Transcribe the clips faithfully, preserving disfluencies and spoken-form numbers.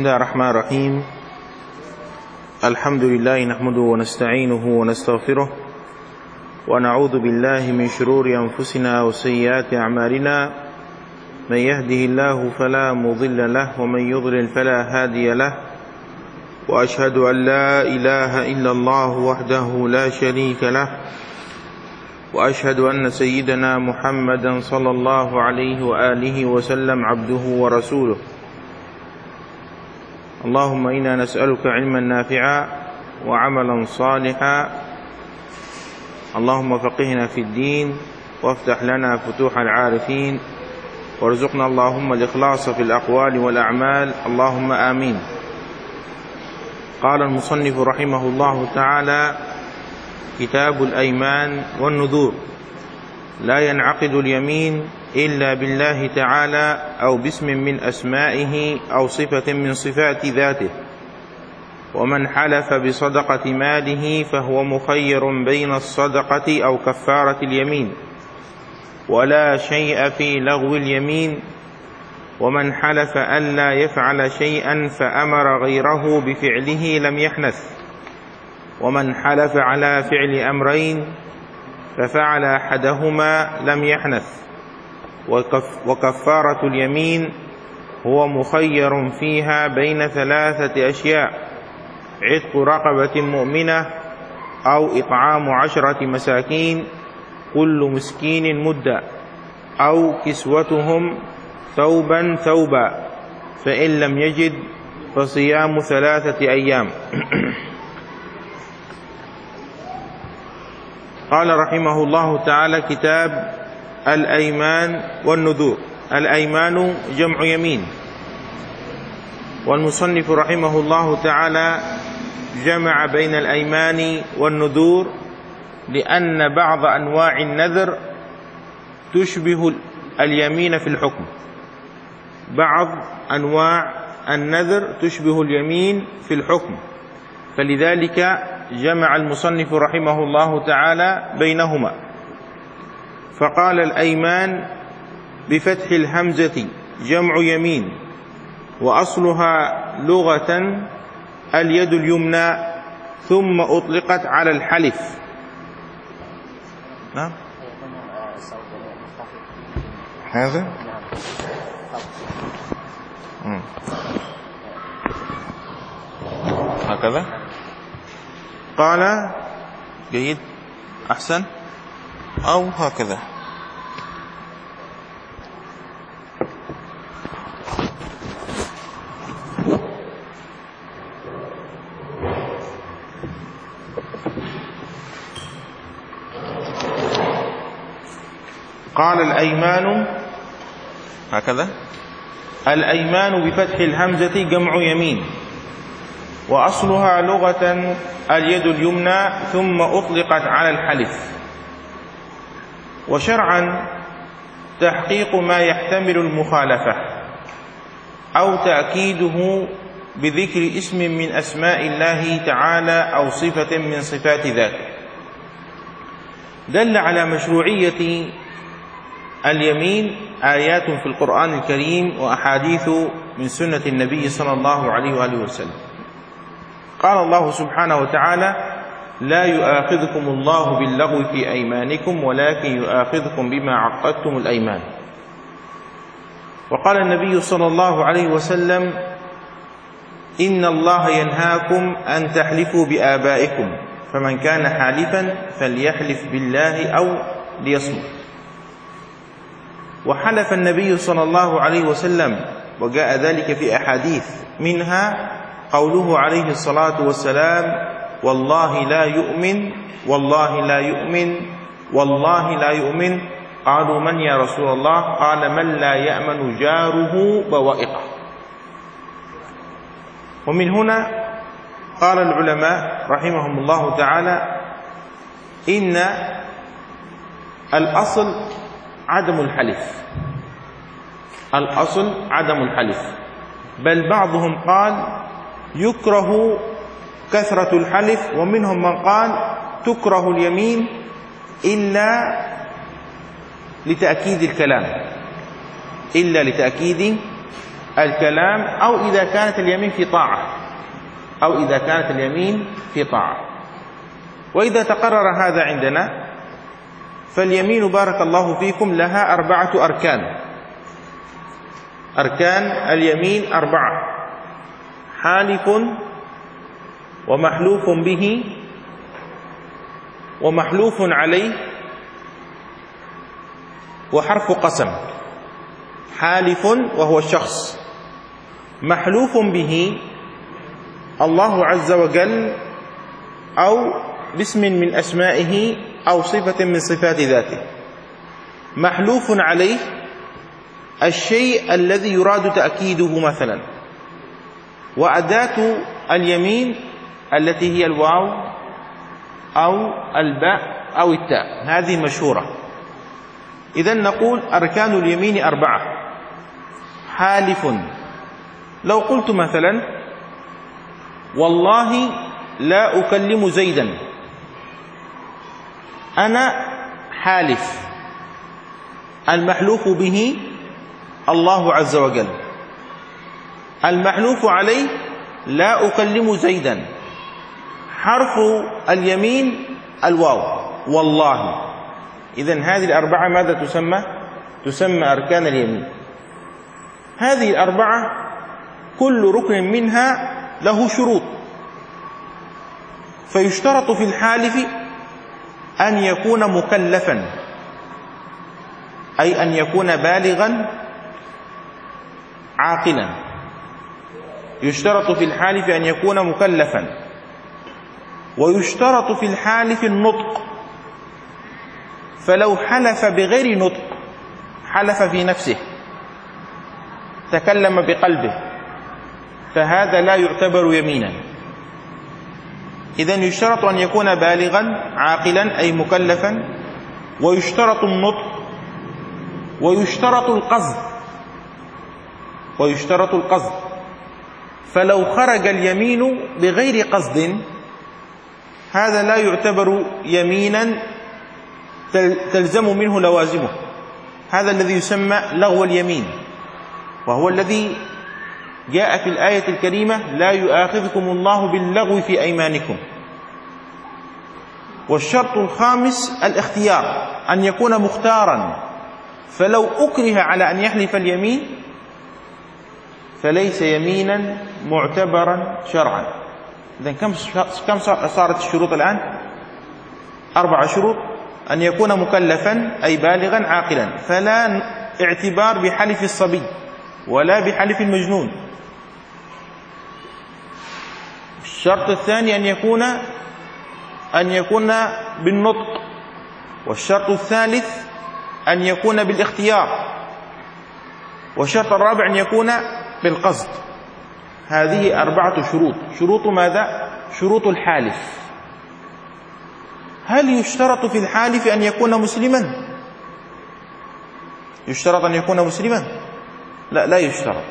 الله الرحمن الرحيم. الحمد لله نحمده ونستعينه ونستغفره ونعوذ بالله من شرور أنفسنا وسيئات أعمالنا. من يهده الله فلا مضل له ومن يضلل فلا هادي له، وأشهد أن لا إله إلا الله وحده لا شريك له، وأشهد أن سيدنا محمدا صلى الله عليه وآله وسلم عبده ورسوله. اللهم إنا نسألك علما نافعا وعملا صالحا، اللهم فقهنا في الدين وافتح لنا فتوح العارفين، وارزقنا اللهم الإخلاص في الأقوال والأعمال، اللهم آمين. قال المصنف رحمه الله تعالى: كتاب الأيمان والنذور. لا ينعقد اليمين إلا بالله تعالى أو باسم من أسمائه أو صفة من صفات ذاته، ومن حلف بصدقة ماله فهو مخير بين الصدقة أو كفارة اليمين، ولا شيء في لغو اليمين. ومن حلف ألا يفعل شيئا فأمر غيره بفعله لم يحنث، ومن حلف على فعل أمرين ففعل أحدهما لم يحنث. وكفارة اليمين هو مخير فيها بين ثلاثة أشياء: عتق رقبة مؤمنة، أو إطعام عشرة مساكين كل مسكين مدة، أو كسوتهم ثوبا ثوبا، فإن لم يجد فصيام ثلاثة أيام. قال رحمه الله تعالى: كتاب الأيمان والنذور. الأيمان جمع يمين، والمصنف رحمه الله تعالى جمع بين الأيمان والنذور لأن بعض أنواع النذر تشبه اليمين في الحكم. بعض أنواع النذر تشبه اليمين في الحكم، فلذلك جمع المصنف رحمه الله تعالى بينهما، فقال: الأيمان بفتح الهمزة جمع يمين، وأصلها لغة اليد اليمنى، ثم أطلقت على الحلف. نعم هذا هكذا. قال: جيد، أحسن، أو هكذا. قال: الأيمان هكذا. الأيمان بفتح الهمزة جمع يمين، وأصلها لغة اليد اليمنى، ثم أطلقت على الحلف. وشرعا تحقيق ما يحتمل المخالفة أو تأكيده بذكر اسم من أسماء الله تعالى أو صفة من صفات ذاته. دل على مشروعية اليمين آيات في القرآن الكريم وأحاديث من سنة النبي صلى الله عليه وآله وسلم. قال الله سبحانه وتعالى: لا يؤاخذكم الله باللغو في أيمانكم ولكن يؤاخذكم بما عقدتم الأيمان. وقال النبي صلى الله عليه وسلم: إن الله ينهاكم أن تحلفوا بآبائكم، فمن كان حالفا فليحلف بالله أو ليصمت. وحلف النبي صلى الله عليه وسلم، وجاء ذلك في أحاديث، منها قوله عليه الصلاة والسلام: والله لا يؤمن، والله لا يؤمن، والله لا يؤمن. قالوا: من يا رسول الله؟ قال: من لا يأمن جاره بوائقه. ومن هنا قال العلماء رحمهم الله تعالى: إن الأصل عدم الحلف، الأصل عدم الحلف، بل بعضهم قال يكره كثرة الحلف، ومنهم من قال تكره اليمين إلا لتأكيد الكلام، إلا لتأكيد الكلام أو إذا كانت اليمين في طاعة أو إذا كانت اليمين في طاعة. وإذا تقرر هذا عندنا فاليمين بارك الله فيكم لها أربعة أركان. أركان اليمين أربعة: حالف ومحلوف به ومحلوف عليه وحرف قسم. حالف وهو الشخص، محلوف به الله عز وجل أو باسم من أسمائه أو صفة من صفات ذاته. محلوف عليه الشيء الذي يراد تأكيده مثلا. وأداة اليمين التي هي الواو أو الباء أو التاء، هذه مشهورة. إذن نقول أركان اليمين أربعة. حالف، لو قلت مثلا والله لا أكلم زيدا، أنا حالف. المحلوف به الله عز وجل، المحلوف عليه لا أكلم زيدا، حرف اليمين الواو والله. إذن هذه الأربعة ماذا تسمى؟ تسمى أركان اليمين. هذه الأربعة كل ركن منها له شروط، فيشترط في الحالف أن يكون مكلفا، أي أن يكون بالغا عاقلا. يشترط في الحالف أن يكون مكلفا، ويشترط في الحالف النطق. فلو حلف بغير نطق، حلف في نفسه، تكلم بقلبه، فهذا لا يعتبر يمينا. إذن يشترط أن يكون بالغا عاقلا أي مكلفا، ويشترط النطق، ويشترط القصد ويشترط القصد فلو خرج اليمين بغير قصد هذا لا يعتبر يمينا تلزم منه لوازمه. هذا الذي يسمى لغو اليمين، وهو الذي جاء في الآية الكريمة: لا يؤاخذكم الله باللغو في أيمانكم. والشرط الخامس الاختيار، أن يكون مختارا، فلو أكره على أن يحلف اليمين فليس يمينا معتبرا شرعا. إذن كم كم صارت الشروط الآن؟ أربع شروط: أن يكون مكلفا أي بالغا عاقلا، فلا اعتبار بحلف الصبي ولا بحلف المجنون. الشرط الثاني أن يكون أن يكون بالنطق. والشرط الثالث أن يكون بالاختيار. والشرط الرابع أن يكون بالقصد. هذه أربعة شروط. شروط ماذا؟ شروط الحالف. هل يشترط في الحالف أن يكون مسلما؟ يشترط أن يكون مسلما؟ لا، لا يشترط.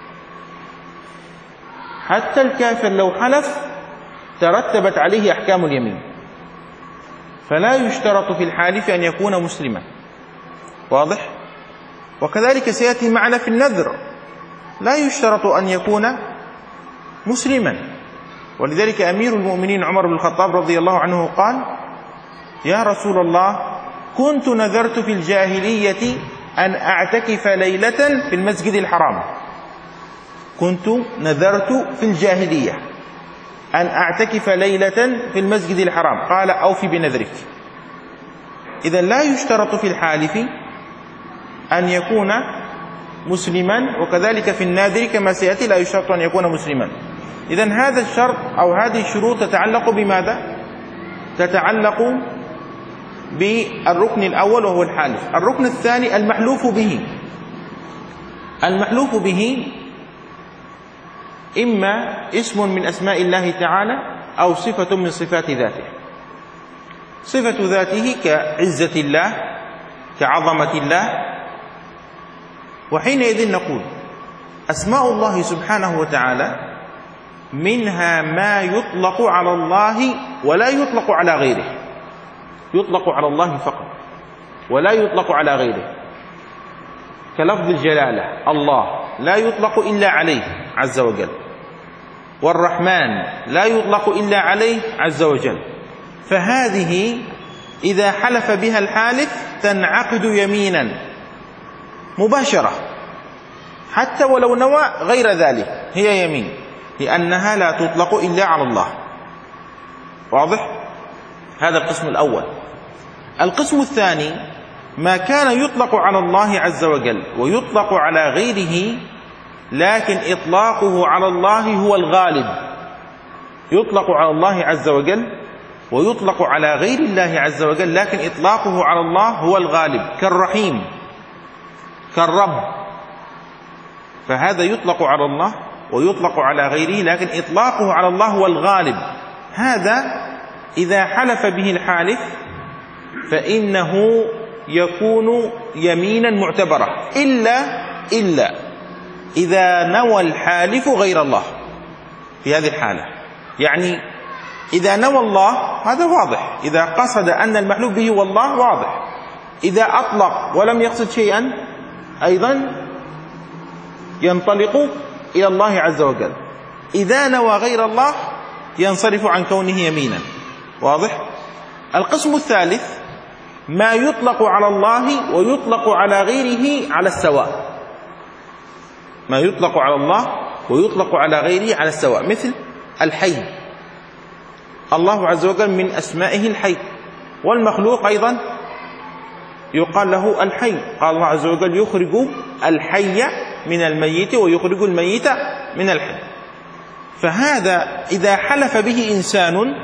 حتى الكافر لو حلف ترتبت عليه أحكام اليمين، فلا يشترط في الحالف أن يكون مسلما. واضح؟ وكذلك سيأتي معنا في النذر، لا يشترط أن يكون مسلما. ولذلك أمير المؤمنين عمر بن الخطاب رضي الله عنه قال: يا رسول الله، كنت نذرت في الجاهلية أن أعتكف ليلة في المسجد الحرام. كنت نذرت في الجاهلية أن أعتكف ليلة في المسجد الحرام. قال: أوفي بنذرك. إذن لا يشترط في الحالف أن يكون مسلما، وكذلك في الناذر كما سيأتي لا يشترط أن يكون مسلما. إذن هذا الشرط أو هذه الشروط تتعلق بماذا؟ تتعلق بالركن الأول وهو الحالف. الركن الثاني المحلوف به. المحلوف به إما اسم من أسماء الله تعالى أو صفة من صفات ذاته. صفة ذاته كعزة الله، كعظمة الله. وحينئذ نقول أسماء الله سبحانه وتعالى منها ما يطلق على الله ولا يطلق على غيره. يطلق على الله فقط ولا يطلق على غيره. كلفظ الجلالة الله لا يطلق إلا عليه عز وجل، والرحمن لا يطلق إلا عليه عز وجل، فهذه إذا حلف بها الحالف تنعقد يمينا مباشرة حتى ولو نوى غير ذلك، هي يمين لأنها لا تطلق إلا على الله. واضح؟ هذا القسم الأول. القسم الثاني ما كان يطلق على الله عز وجل ويطلق على غيره لكن إطلاقه على الله هو الغالب، يطلق على الله عز وجل ويطلق على غير الله عز وجل لكن إطلاقه على الله هو الغالب، كالرحيم كالرب، فهذا يطلق على الله ويطلق على غيره لكن إطلاقه على الله هو الغالب. هذا إذا حلف به الحالف فإنه يكون يمينا معتبرة إلا إلا إذا نوى الحالف غير الله. في هذه الحالة يعني إذا نوى الله هذا واضح، إذا قصد أن المحلوف به هو الله واضح، إذا أطلق ولم يقصد شيئا أيضا ينطلق إلى الله عز وجل. إذا نوى غير الله ينصرف عن كونه يمينا. واضح؟ القسم الثالث ما يطلق على الله ويطلق على غيره على السواء، ما يطلق على الله ويطلق على غيره على السواء، مثل الحي، الله عز وجل من أسمائه الحي، والمخلوق أيضا يقال له الحي، قال الله عز وجل يخرج الحي من الميت ويخرج الميت من الحي. فهذا إذا حلف به إنسان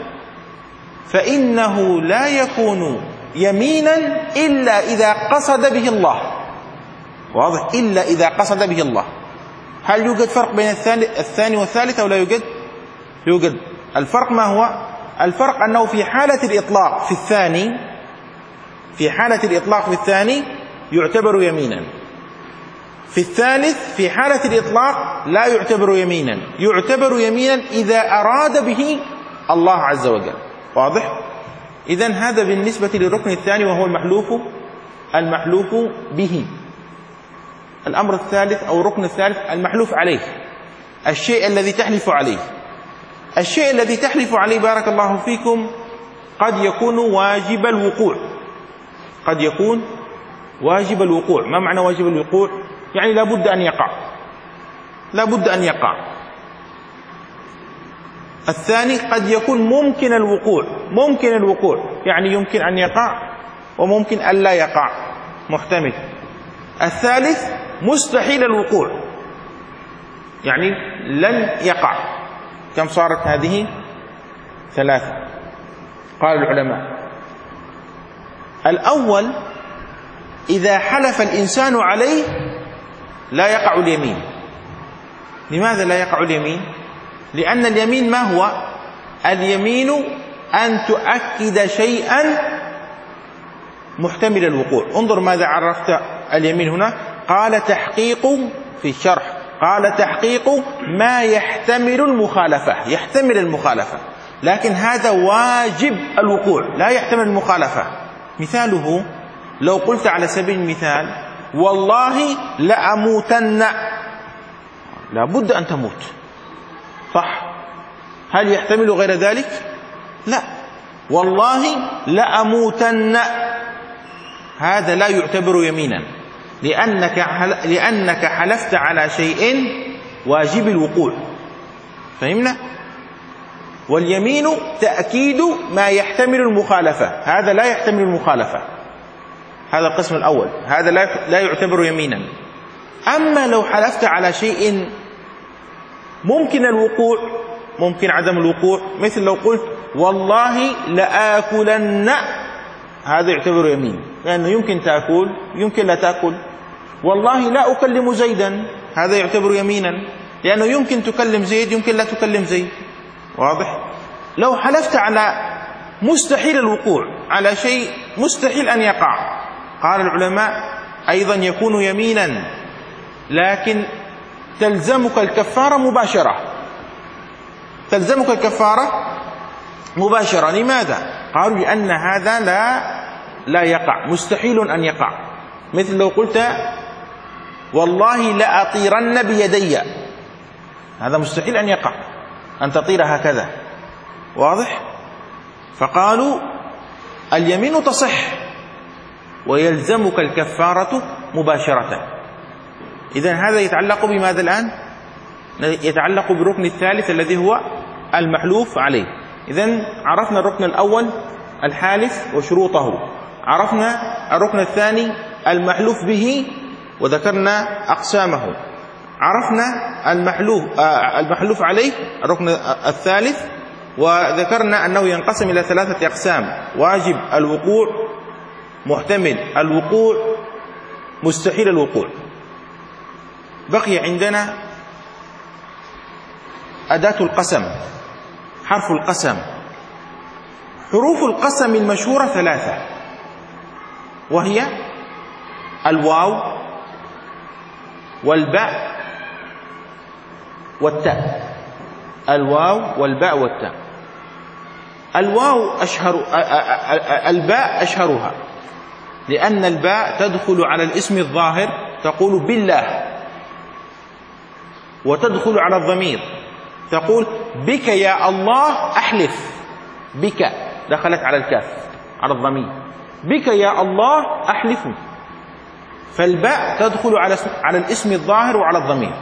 فإنه لا يكون يمينا إلا إذا قصد به الله. واضح؟ إلا إذا قصد به الله. هل يوجد فرق بين الثاني والثالث أو لا يوجد؟ يوجد. الفرق ما هو؟ الفرق أنه في حالة الإطلاق في الثاني في حالة الإطلاق في الثاني يعتبر يمينا، في الثالث في حالة الإطلاق لا يعتبر يمينا، يعتبر يمينا إذا أراد به الله عز وجل. واضح؟ إذن هذا بالنسبة للركن الثاني وهو المحلوف المحلوف به. الأمر الثالث أو الركن الثالث المحلوف عليه، الشيء الذي تحلف عليه. الشيء الذي تحلف عليه بارك الله فيكم قد يكون واجب الوقوع، قد يكون واجب الوقوع. ما معنى واجب الوقوع؟ يعني لا بد أن يقع، لا بد أن يقع. الثاني قد يكون ممكن الوقوع، ممكن الوقوع يعني يمكن أن يقع وممكن أن لا يقع، محتمل. الثالث مستحيل الوقوع يعني لن يقع. كم صارت هذه؟ ثلاثة. قال العلماء الأول إذا حلف الإنسان عليه لا يقع اليمين. لماذا لا يقع اليمين؟ لأن اليمين ما هو؟ اليمين أن تؤكد شيئا محتمل الوقوع. انظر ماذا عرفت اليمين هنا، قال تحقيق في الشرح، قال تحقيق ما يحتمل المخالفة، يحتمل المخالفة، لكن هذا واجب الوقوع لا يحتمل المخالفة. مثاله لو قلت على سبيل المثال والله لأموتن، لا بد أن تموت، صح؟ هل يحتمل غير ذلك؟ لا، والله لأموتن هذا لا يعتبر يمينا لأنك لأنك حلفت على شيء واجب الوقوع. فهمنا؟ واليمين تأكيد ما يحتمل المخالفة، هذا لا يحتمل المخالفة. هذا القسم الأول، هذا لا يعتبر يمينا. أما لو حلفت على شيء ممكن الوقوع، ممكن عدم الوقوع، مثل لو قلت والله لآكلن، هذا يعتبر يمين لأنه يمكن تأكل يمكن لا تأكل. والله لا أكلم زيدا، هذا يعتبر يمينا لأنه يمكن تكلم زيد يمكن لا تكلم زيد. واضح؟ لو حلفت على مستحيل الوقوع، على شيء مستحيل أن يقع، قال العلماء أيضا يكون يمينا لكن تلزمك الكفارة مباشرة، تلزمك الكفارة مباشرة. لماذا؟ قالوا لأن هذا لا لا يقع، مستحيل أن يقع. مثل لو قلت والله لأطيرن بيدي، هذا مستحيل أن يقع، أن تطير هكذا، واضح؟ فقالوا اليمين تصح ويلزمك الكفارة مباشرة. إذن هذا يتعلق بماذا الآن؟ يتعلق بالركن الثالث الذي هو المحلوف عليه. إذن عرفنا الركن الأول الحالف وشروطه، عرفنا الركن الثاني المحلوف به وذكرنا أقسامه، عرفنا المحلوف المحلوف عليه الركن الثالث وذكرنا أنه ينقسم إلى ثلاثة أقسام: واجب الوقوع، محتمل الوقوع، مستحيل الوقوع. بقي عندنا أداة القسم، حرف القسم. حروف القسم المشهورة ثلاثة، وهي الواو والباء والتاء. الواو والباء والتاء. الواو أشهر، الباء أشهرها، لأن الباء تدخل على الاسم الظاهر، تقول بالله، وتدخل على الضمير، تقول بك يا الله أحلف، بك دخلت على الكاف على الضمير، بك يا الله أحلف. فالباء تدخل على على الاسم الظاهر وعلى الضمير.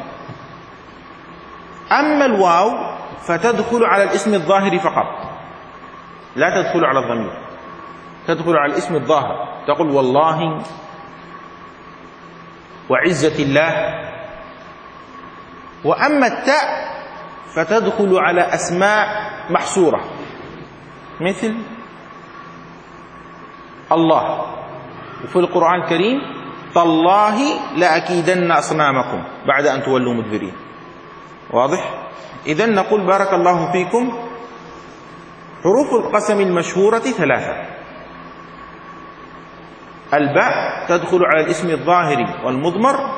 أما الواو فتدخل على الاسم الظاهر فقط، لا تدخل على الضمير، تدخل على الاسم الظاهر، تقول والله وعزة الله. وأما التاء فتدخل على أسماء محصورة، مثل الله، وفي القرآن الكريم تالله لأكيدن أصنامكم بعد أن تولوا مدبرين، واضح؟ إذن نقول بارك الله فيكم حروف القسم المشهورة ثلاثة: الباء تدخل على الاسم الظاهر والمضمر،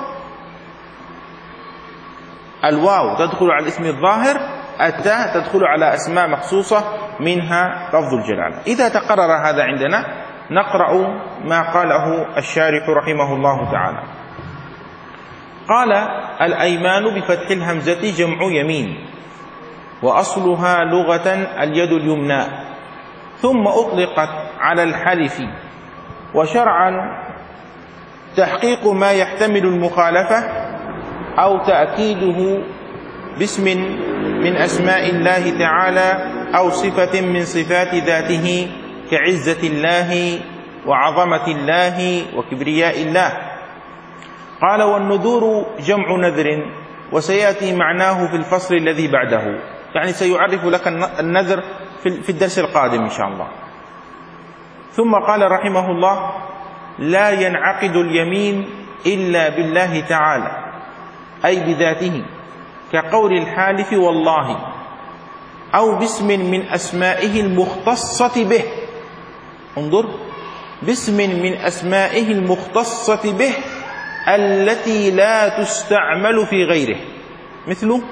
الواو تدخل على الاسم الظاهر، التاء تدخل على أسماء مخصوصة منها لفظ الجلالة. إذا تقرر هذا عندنا نقرأ ما قاله الشارح رحمه الله تعالى. قال: الأيمان بفتح الهمزة جمع يمين، وأصلها لغة اليد اليمنى، ثم أطلقت على الحلف، وشرعا تحقيق ما يحتمل المخالفة أو تأكيده باسم من أسماء الله تعالى أو صفة من صفات ذاته كعزة الله وعظمة الله وكبرياء الله. قال: والنذور جمع نذر، وسيأتي معناه في الفصل الذي بعده، يعني سيعرف لك النذر في الدرس القادم إن شاء الله. ثم قال رحمه الله: لا ينعقد اليمين إلا بالله تعالى، أي بذاته، كقول الحالف والله، أو باسم من أسمائه المختصة به. انظر، باسم من أسمائه المختصة به التي لا تستعمل في غيره، مثل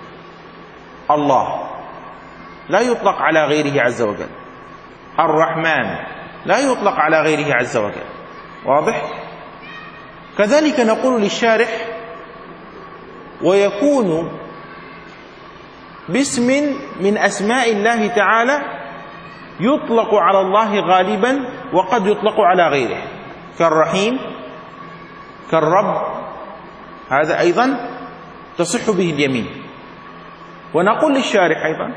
الله لا يطلق على غيره عز وجل، الرحمن لا يطلق على غيره عز وجل، واضح؟ كذلك نقول للشارح: ويكون باسم من أسماء الله تعالى يطلق على الله غالبا وقد يطلق على غيره، كالرحيم، كالرب، هذا أيضا تصح به اليمين. ونقول للشارح أيضا: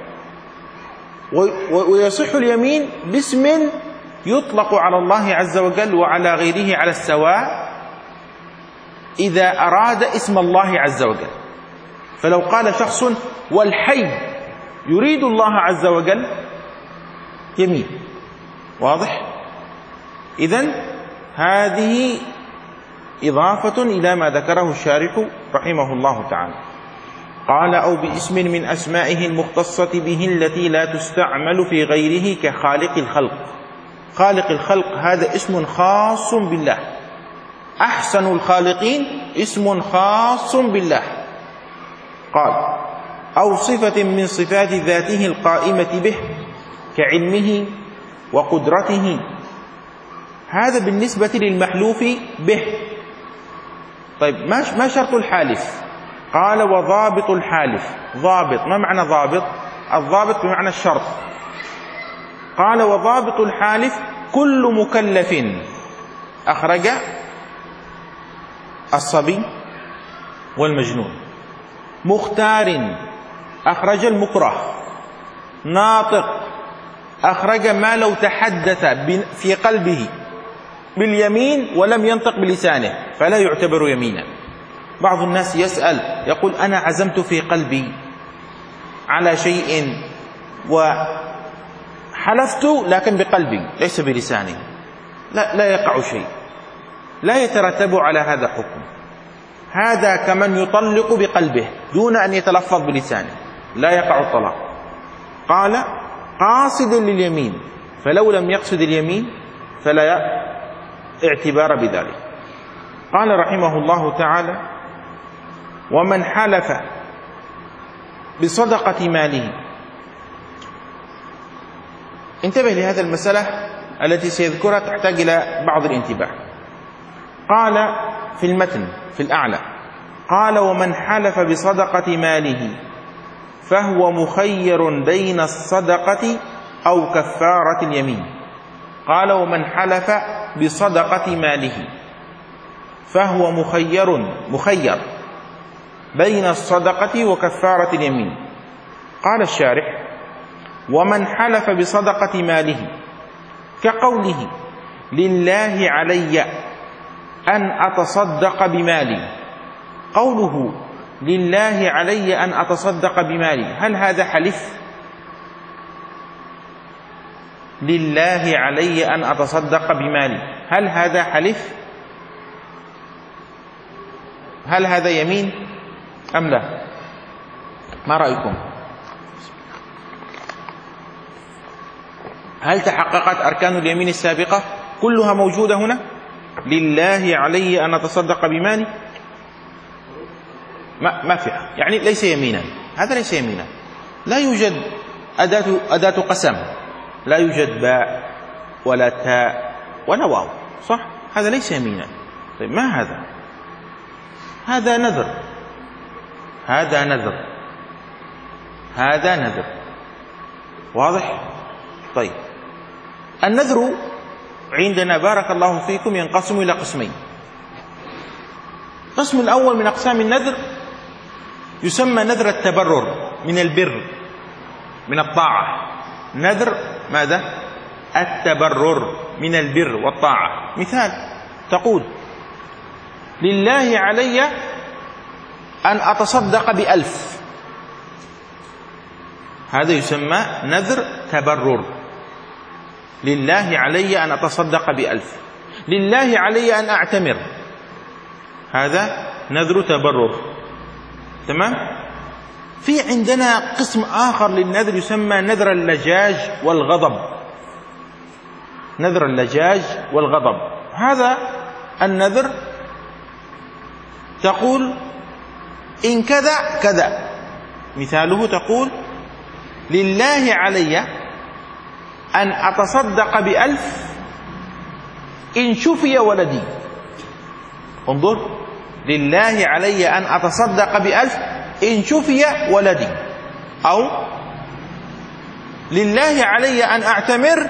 ويصح اليمين باسم يطلق على الله عز وجل وعلى غيره على السواء إذا أراد اسم الله عز وجل. فلو قال شخص والحي يريد الله عز وجل يمين، واضح؟ إذن هذه إضافة إلى ما ذكره الشارح رحمه الله تعالى. قال: أو باسم من أسمائه المختصة به التي لا تستعمل في غيره كخالق الخلق. خالق الخلق هذا اسم خاص بالله، أحسن الخالقين اسم خاص بالله. قال: أو صفة من صفات ذاته القائمة به كعلمه وقدرته، هذا بالنسبة للمحلوف به. طيب ما ما شرط الحالف؟ قال وضابط الحالف. ضابط، ما معنى ضابط؟ الضابط بمعنى الشرط. قال وضابط الحالف كل مكلف أخرج الصبي والمجنون، مختار أخرج المكره، ناطق أخرج ما لو تحدث في قلبه باليمين ولم ينطق بلسانه فلا يعتبر يمينا. بعض الناس يسأل يقول أنا عزمت في قلبي على شيء وحلفت لكن بقلبي ليس بلساني، لا, لا يقع شيء، لا يترتب على هذا حكم. هذا كمن يطلق بقلبه دون أن يتلفظ بلسانه، لا يقع الطلاق. قال قاصد لليمين، فلو لم يقصد اليمين فلا اعتبار بذلك. قال رحمه الله تعالى ومن حلف بصدقة ماله. انتبه لهذه المسألة التي سيذكرها، تحتاج إلى بعض الانتباه. قال في المتن في الأعلى قال ومن حلف بصدقة ماله فهو مخير بين الصدقة أو كفارة اليمين. قال ومن حلف بصدقة ماله فهو مخير مخير بين الصدقة وكفارة اليمين. قال الشارح ومن حلف بصدقة ماله كقوله لله علي أن أتصدق بمالي. قوله لله علي أن أتصدق بمالي، هل هذا حلف؟ لله علي أن أتصدق بمالي، هل هذا حلف؟ هل هذا يمين أم لا؟ ما رأيكم؟ هل تحققت أركان اليمين السابقة كلها موجودة هنا؟ لله علي أن أتصدق بمالي ما, ما فيها، يعني ليس يمينا، هذا ليس يمينا. لا يوجد أداة, أداة قسم، لا يوجد باء ولا تاء ولا واو، صح؟ هذا ليس يمينا. طيب ما هذا؟ هذا نذر، هذا نذر، هذا نذر، واضح؟ طيب النذر عندنا بارك الله فيكم ينقسم إلى قسمين. القسم الأول من أقسام النذر يسمى نذر التبرر من البر من الطاعة. نذر ماذا؟ التبرر من البر والطاعة. مثال تقول لله علي أن أتصدق بألف، هذا يسمى نذر تبرر. لله علي أن أتصدق بألف. لله علي أن أعتمر، هذا نذر تبرر. تمام؟ في عندنا قسم آخر للنذر يسمى نذر اللجاج والغضب. نذر اللجاج والغضب، هذا النذر تقول إن كذا كذا. مثاله تقول لله علي أن أتصدق بألف إن شفي ولدي. انظر، لله علي أن أتصدق بألف إن شفي ولدي. أو لله علي أن أعتمر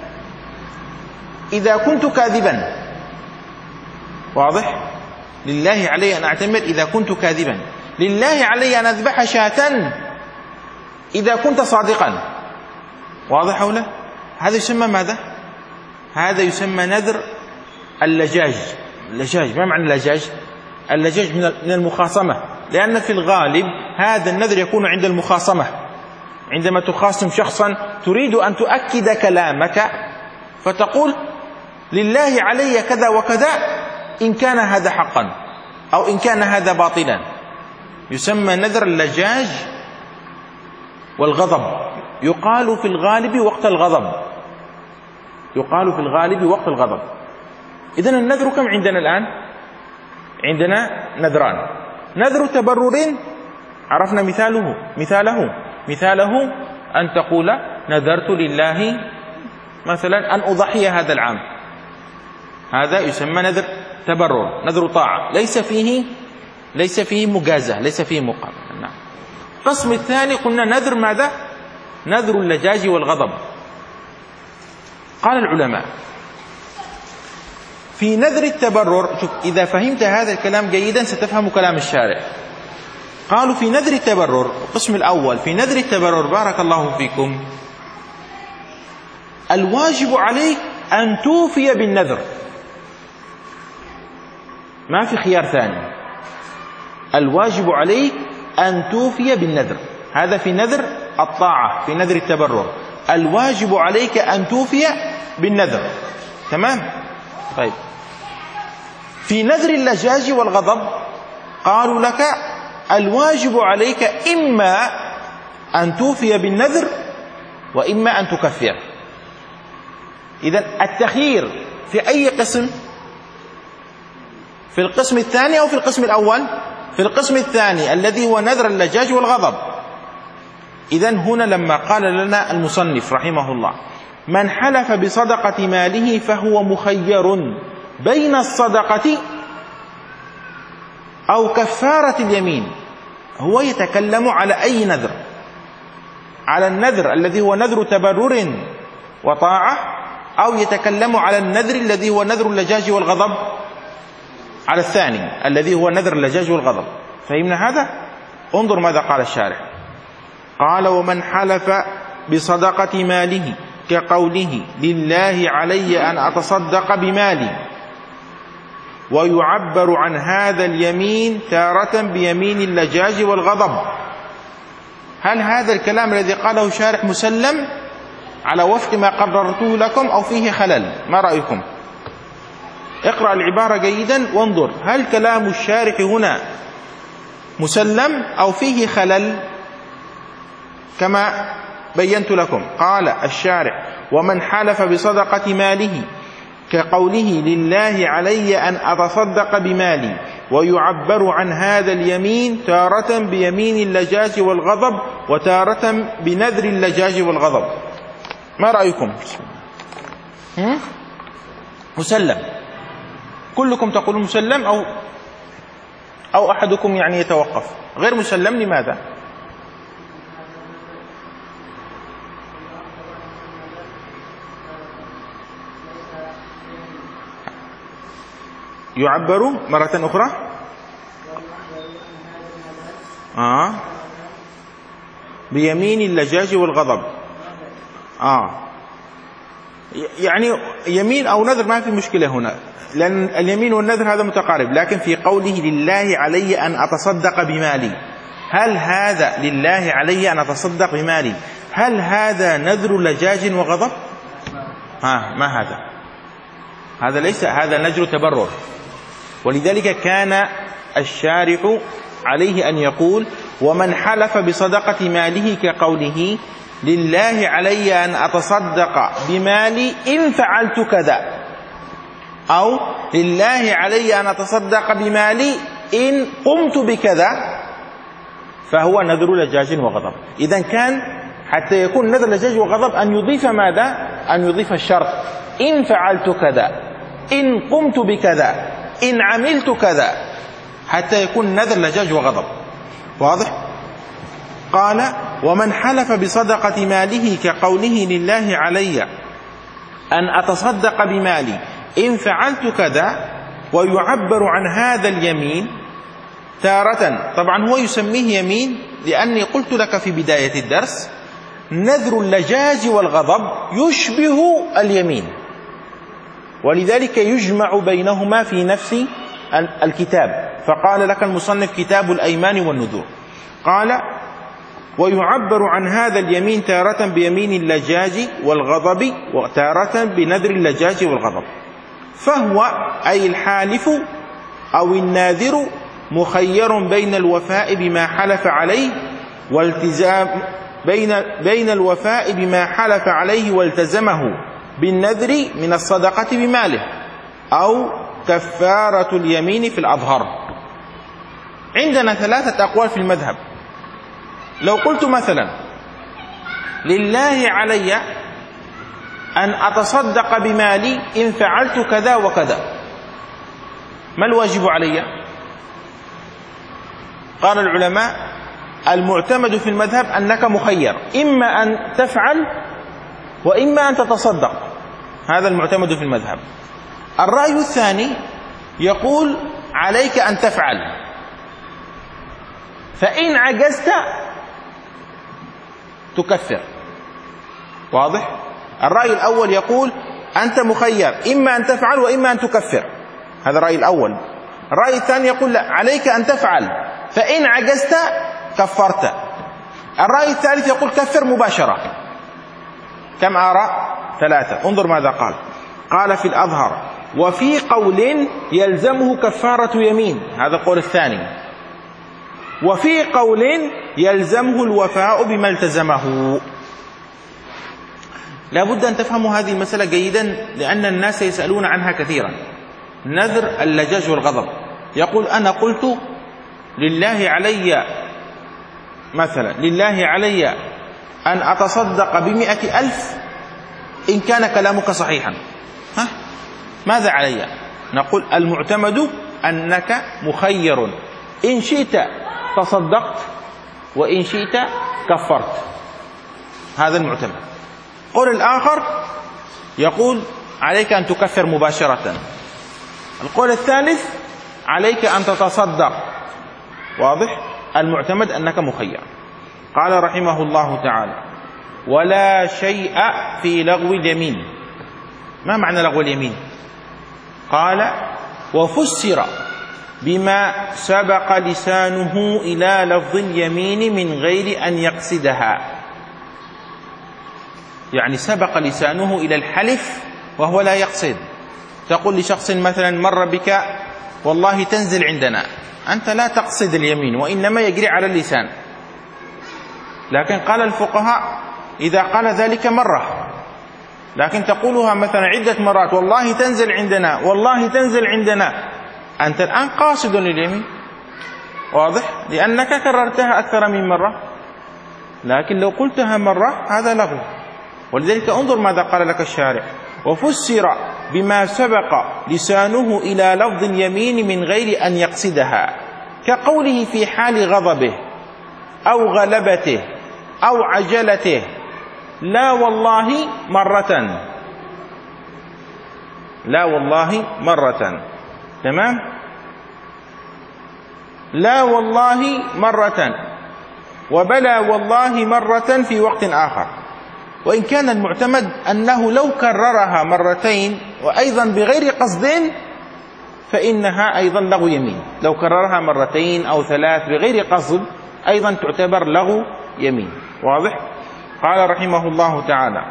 إذا كنت كاذبا. واضح؟ لله علي أن أعتمر إذا كنت كاذبا. لله علي أن أذبح شاة إذا كنت صادقا. واضح أو لا؟ هذا يسمى ماذا؟ هذا يسمى نذر اللجاج. اللجاج، ما معنى اللجاج؟ اللجاج من المخاصمة، لأن في الغالب هذا النذر يكون عند المخاصمة. عندما تخاصم شخصا تريد أن تؤكد كلامك فتقول لله علي كذا وكذا إن كان هذا حقا أو إن كان هذا باطلا. يسمى نذر اللجاج والغضب. يقال في الغالب وقت الغضب، يقال في الغالب وقت الغضب. إذن النذر كم عندنا الآن؟ عندنا نذران. نذر تبرر عرفنا مثاله مثاله مثاله أن تقول نذرت لله مثلا أن أضحي هذا العام، هذا يسمى نذر تبرر، نذر طاعة، ليس فيه ليس فيه مجازة، ليس فيه مقابلة. نعم. القسم الثاني قلنا نذر ماذا؟ نذر اللجاج والغضب. قال العلماء في نذر التبرر، شوف إذا فهمت هذا الكلام جيدا ستفهم كلام الشارع. قالوا في نذر التبرر، القسم الأول في نذر التبرر بارك الله فيكم، الواجب عليك أن توفي بالنذر، ما في خيار ثاني. الواجب عليك أن توفي بالنذر، هذا في نذر الطاعة، في نذر التبرر الواجب عليك أن توفي بالنذر. تمام؟ طيب في نذر اللجاج والغضب قالوا لك الواجب عليك إما أن توفي بالنذر وإما أن تكفر. إذن التخيير في أي قسم؟ في القسم الثاني أو في القسم الأول؟ في القسم الثاني الذي هو نذر اللجاج والغضب. إذن هنا لما قال لنا المصنف رحمه الله من حلف بصدقة ماله فهو مخير بين الصدقة أو كفارة اليمين، هو يتكلم على أي نذر؟ على النذر الذي هو نذر تبرر وطاعة، أو يتكلم على النذر الذي هو نذر اللجاج والغضب؟ على الثاني الذي هو نذر اللجاج والغضب. فهمنا هذا؟ انظر ماذا قال الشارح. قال ومن حلف بصدقة ماله كقوله لله علي أن أتصدق بمالي، ويعبر عن هذا اليمين تارة بيمين اللجاج والغضب. هل هذا الكلام الذي قاله الشارح مسلم على وفق ما قررته لكم أو فيه خلل؟ ما رأيكم؟ اقرأ العبارة جيدا وانظر هل كلام الشارح هنا مسلم أو فيه خلل كما بينت لكم. قال الشارح ومن حلف بصدقة ماله كقوله لله علي أن أتصدق بمالي، ويعبر عن هذا اليمين تارة بيمين اللجاج والغضب وتارة بنذر اللجاج والغضب. ما رأيكم؟ مسلم؟ كلكم تقولون مسلم أو أو أحدكم يعني يتوقف؟ غير مسلم لماذا؟ يعبر مرة أخرى آه بيمين اللجاج والغضب. آه يعني يمين أو نذر ما في مشكلة هنا، لأن اليمين والنذر هذا متقارب. لكن في قوله لله علي أن أتصدق بمالي، هل هذا لله علي أن أتصدق بمالي هل هذا نذر لجاج وغضب؟ ها ما هذا؟ هذا ليس، هذا نذر تبرر. ولذلك كان الشارح عليه أن يقول ومن حلف بصدقة ماله كقوله لله علي أن أتصدق بمالي إن فعلت كذا، أو لله علي أن أتصدق بمالي إن قمت بكذا، فهو نذر لجاج وغضب. إذن كان حتى يكون نذر لجاج وغضب أن يضيف ماذا؟ أن يضيف الشرط إن فعلت كذا، إن قمت بكذا، إن عملت كذا، حتى يكون نذر لجاج وغضب. واضح؟ قال ومن حلف بصدقة ماله كقوله لله علي أن أتصدق بمالي إن فعلت كذا، ويعبر عن هذا اليمين تارة، طبعا هو يسميه يمين لأني قلت لك في بداية الدرس نذر اللجاج والغضب يشبه اليمين، ولذلك يجمع بينهما في نفس الكتاب. فقال لك المصنف كتاب الأيمان والنذور. قال ويعبر عن هذا اليمين تارة بيمين اللجاج والغضب وتارة بنذر اللجاج والغضب. فهو أي الحالف أو الناذر مخير بين الوفاء بما حلف عليه والتزام بين بين الوفاء بما حلف عليه والتزمه بالنذر من الصدقة بماله أو كفارة اليمين في الأظهر. عندنا ثلاثة أقوال في المذهب. لو قلت مثلا لله علي أن أتصدق بمالي إن فعلت كذا وكذا، ما الواجب علي؟ قال العلماء: المعتمد في المذهب أنك مخير، إما أن تفعل وإما أن تتصدق، هذا المعتمد في المذهب. الرأي الثاني يقول: عليك أن تفعل، فإن عجزت تكفر. واضح؟ الرأي الأول يقول: أنت مخير، إما أن تفعل وإما أن تكفر، هذا الرأي الأول. الرأي الثاني يقول: لا، عليك أن تفعل، فإن عجزت كفرت. الرأي الثالث يقول: كفر مباشرة. كم آراء؟ ثلاثة. انظر ماذا قال. قال: في الأظهر: وفي قول يلزمه كفارة يمين، هذا القول الثاني. وفي قول يلزمه الوفاء بما التزمه. لا بد أن تفهموا هذه المسألة جيدا، لأن الناس يسألون عنها كثيرا. نذر اللجاج والغضب، يقول: أنا قلت لله علي مثلا لله علي أن أتصدق بمئة ألف إن كان كلامك صحيحا، ها؟ ماذا علي؟ نقول: المعتمد أنك مخير، إن شئت تصدقت وإن شئت كفرت، هذا المعتمد. القول الآخر يقول: عليك أن تكفر مباشرة. القول الثالث: عليك أن تتصدق. واضح؟ المعتمد أنك مخير. قال رحمه الله تعالى: ولا شيء في لغو اليمين. ما معنى لغو اليمين؟ قال: وفسر بما سبق لسانه إلى لفظ اليمين من غير أن يقصدها، يعني سبق لسانه إلى الحلف وهو لا يقصد. تقول لشخص مثلا: مر بك والله تنزل عندنا، أنت لا تقصد اليمين وإنما يجري على اللسان، لكن قال الفقهاء: إذا قال ذلك مرة، لكن تقولها مثلا عدة مرات: والله تنزل عندنا، والله تنزل عندنا، أنت الآن قاصد لليمين. واضح؟ لأنك كررتها أكثر من مرة. لكن لو قلتها مرة هذا لغو. ولذلك انظر ماذا قال لك الشارع: وفسر بما سبق لسانه إلى لفظ اليمين من غير أن يقصدها، كقوله في حال غضبه أو غلبته أو عجلته: لا والله مرة، لا والله مرة. تمام؟ لا والله مرة، وبلا والله مرة في وقت آخر. وإن كان المعتمد أنه لو كررها مرتين وأيضا بغير قصد فإنها أيضا لغو يمين. لو كررها مرتين أو ثلاث بغير قصد أيضا تعتبر لغو يمين. واضح؟ قال رحمه الله تعالى: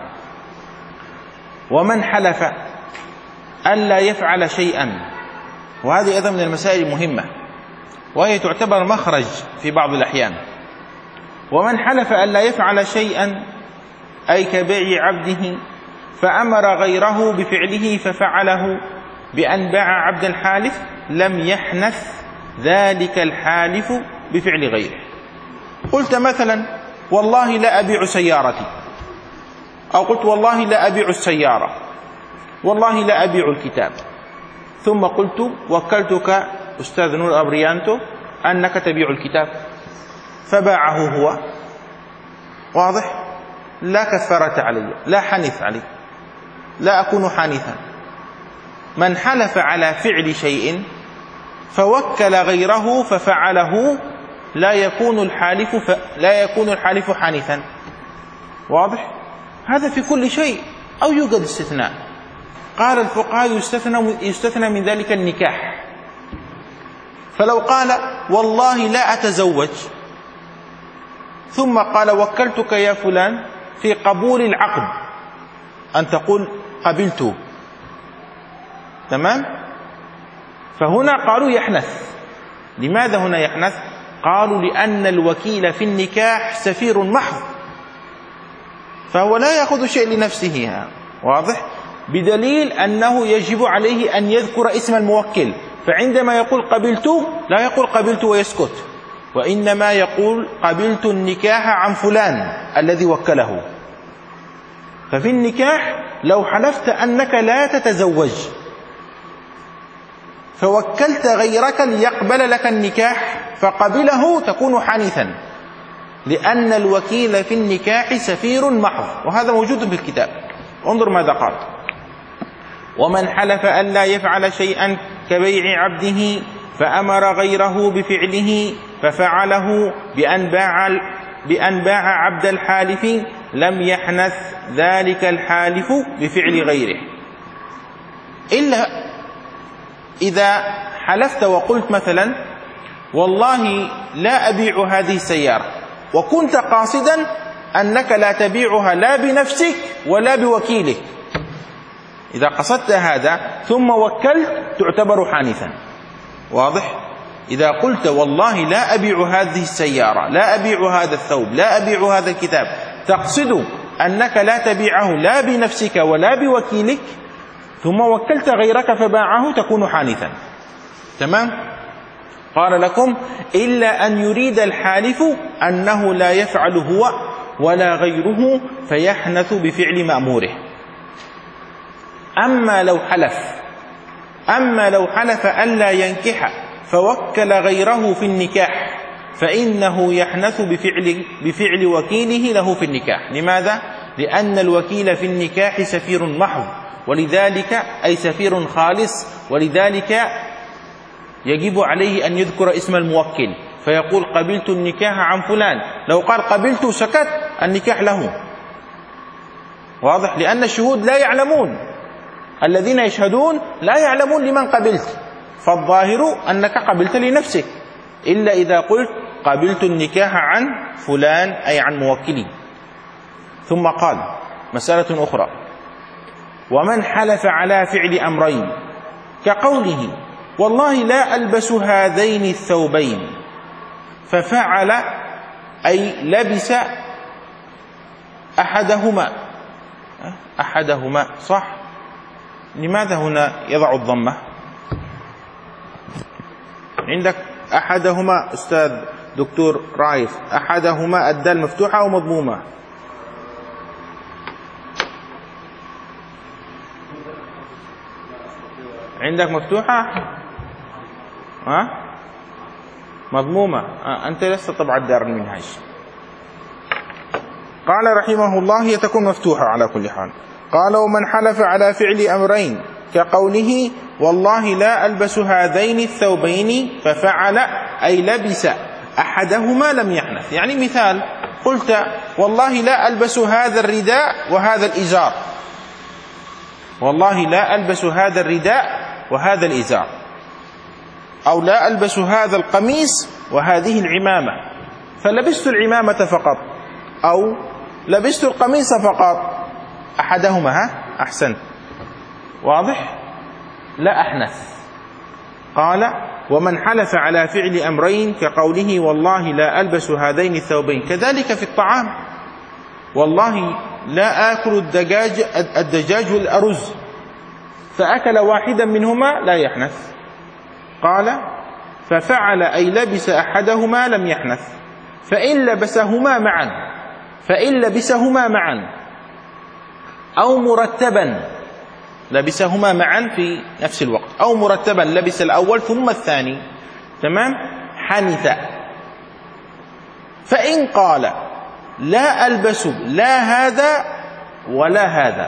ومن حلف ألا يفعل شيئا، وهذه أيضا من المسائل المهمة وهي تعتبر مخرج في بعض الأحيان. ومن حلف ألا يفعل شيئا أي كبيع عبده، فأمر غيره بفعله ففعله بأن باع عبد الحالف، لم يحنث ذلك الحالف بفعل غيره. قلت مثلا: والله لا أبيع سيارتي، أو قلت: والله لا أبيع السيارة، والله لا أبيع الكتاب، ثم قلت: وكلتك أستاذ نور أبريانتو أنك تبيع الكتاب، فباعه هو. واضح؟ لا كفارة علي، لا حنث علي، لا أكون حانثا. من حلف على فعل شيء فوكل غيره ففعله لا يكون الحالف ف... لا يكون الحالف حانثا. واضح؟ هذا في كل شيء، أو يوجد استثناء. قال الفقهاء: يستثنى يستثنى من ذلك النكاح. فلو قال: والله لا أتزوج، ثم قال: وكلتك يا فلان في قبول العقد، أن تقول: قبلت. تمام؟ فهنا قالوا يحنث. لماذا هنا يحنث؟ قالوا: لأن الوكيل في النكاح سفير محض، فهو لا يأخذ شيء لنفسه. واضح؟ بدليل أنه يجب عليه أن يذكر اسم الموكل، فعندما يقول قبلت لا يقول قبلت ويسكت، وإنما يقول: قبلت النكاح عن فلان الذي وكله. ففي النكاح لو حلفت أنك لا تتزوج فوكلت غيرك ليقبل لك النكاح فقبله تكون حانثا، لأن الوكيل في النكاح سفير محض، وهذا موجود في الكتاب. انظر ماذا قال: ومن حلف أن لا يفعل شيئا كبيع عبده فأمر غيره بفعله ففعله بأن باع بأن باع عبد الحالف لم يحنث ذلك الحالف بفعل غيره، إلا إذا حلفت وقلت مثلا: والله لا أبيع هذه السيارة، وكنت قاصدا أنك لا تبيعها لا بنفسك ولا بوكيلك. إذا قصدت هذا ثم وكلت تعتبر حانثا. واضح؟ إذا قلت: والله لا أبيع هذه السيارة، لا أبيع هذا الثوب، لا أبيع هذا الكتاب، تقصد أنك لا تبيعه لا بنفسك ولا بوكيلك، ثم وكلت غيرك فباعه، تكون حانثا. تمام؟ قال لكم: إلا أن يريد الحالف أنه لا يفعل هو ولا غيره فيحنث بفعل مأموره. أما لو حلف أما لو حلف ألا ينكح فوكل غيره في النكاح فإنه يحنث بفعل, بفعل وكيله له في النكاح. لماذا؟ لأن الوكيل في النكاح سفير محض، ولذلك أي سفير خالص، ولذلك يجب عليه أن يذكر اسم الموكل فيقول: قبلت النكاح عن فلان. لو قال قبلت سكت، النكاح له. واضح؟ لأن الشهود لا يعلمون، الذين يشهدون لا يعلمون لمن قبلت، فالظاهر أنك قبلت لنفسك، إلا إذا قلت قبلت النكاح عن فلان أي عن موكلي. ثم قال مسألة أخرى: ومن حلف على فعل أمرين كقوله: والله لا ألبس هذين الثوبين، ففعل أي لبس أحدهما أحدهما صح؟ لماذا هنا يضع الضمة؟ عندك أحدهما أستاذ دكتور رايف، أحدهما الدال مفتوحة أو مضمومة؟ عندك مفتوحة؟ ها؟ مضمومة. آه. أنت لست طبع الدار المنهاج. قال رحمه الله: هي تكون مفتوحة على كل حال. قال: ومن حلف على فعل أمرين كقوله: والله لا ألبس هذين الثوبين، ففعل أي لبس أحدهما لم يحنث. يعني مثال: قلت: والله لا ألبس هذا الرداء وهذا الإزار، والله لا ألبس هذا الرداء وهذا الإزار، أو لا ألبس هذا القميص وهذه العمامة، فلبست العمامة فقط أو لبست القميص فقط، أحدهما. ها؟ أحسنت. واضح؟ لا أحنث. قال: ومن حلف على فعل أمرين كقوله: والله لا ألبس هذين الثوبين. كذلك في الطعام: والله لا آكل الدجاج الدجاج والأرز، فأكل واحدا منهما لا يحنث. قال: ففعل أي لبس أحدهما لم يحنث. فإن لبسهما معا فإن لبسهما معا أو مرتبا، لبسهما معا في نفس الوقت، أو مرتبا لبس الأول ثم الثاني، تمام، حنث. فإن قال: لا ألبس لا هذا ولا هذا،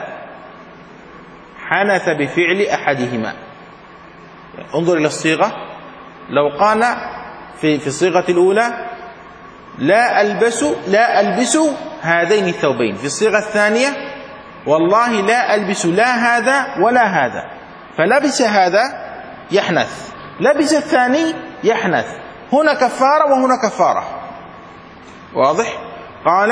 حنث بفعل أحدهما. انظر إلى الصيغة. لو قال في في الصيغة الأولى: لا ألبس لا ألبس هذين الثوبين، في الصيغة الثانية: والله لا ألبس لا هذا ولا هذا، فلبس هذا يحنث، لبس الثاني يحنث. هنا كفارة وهنا كفارة. واضح؟ قال: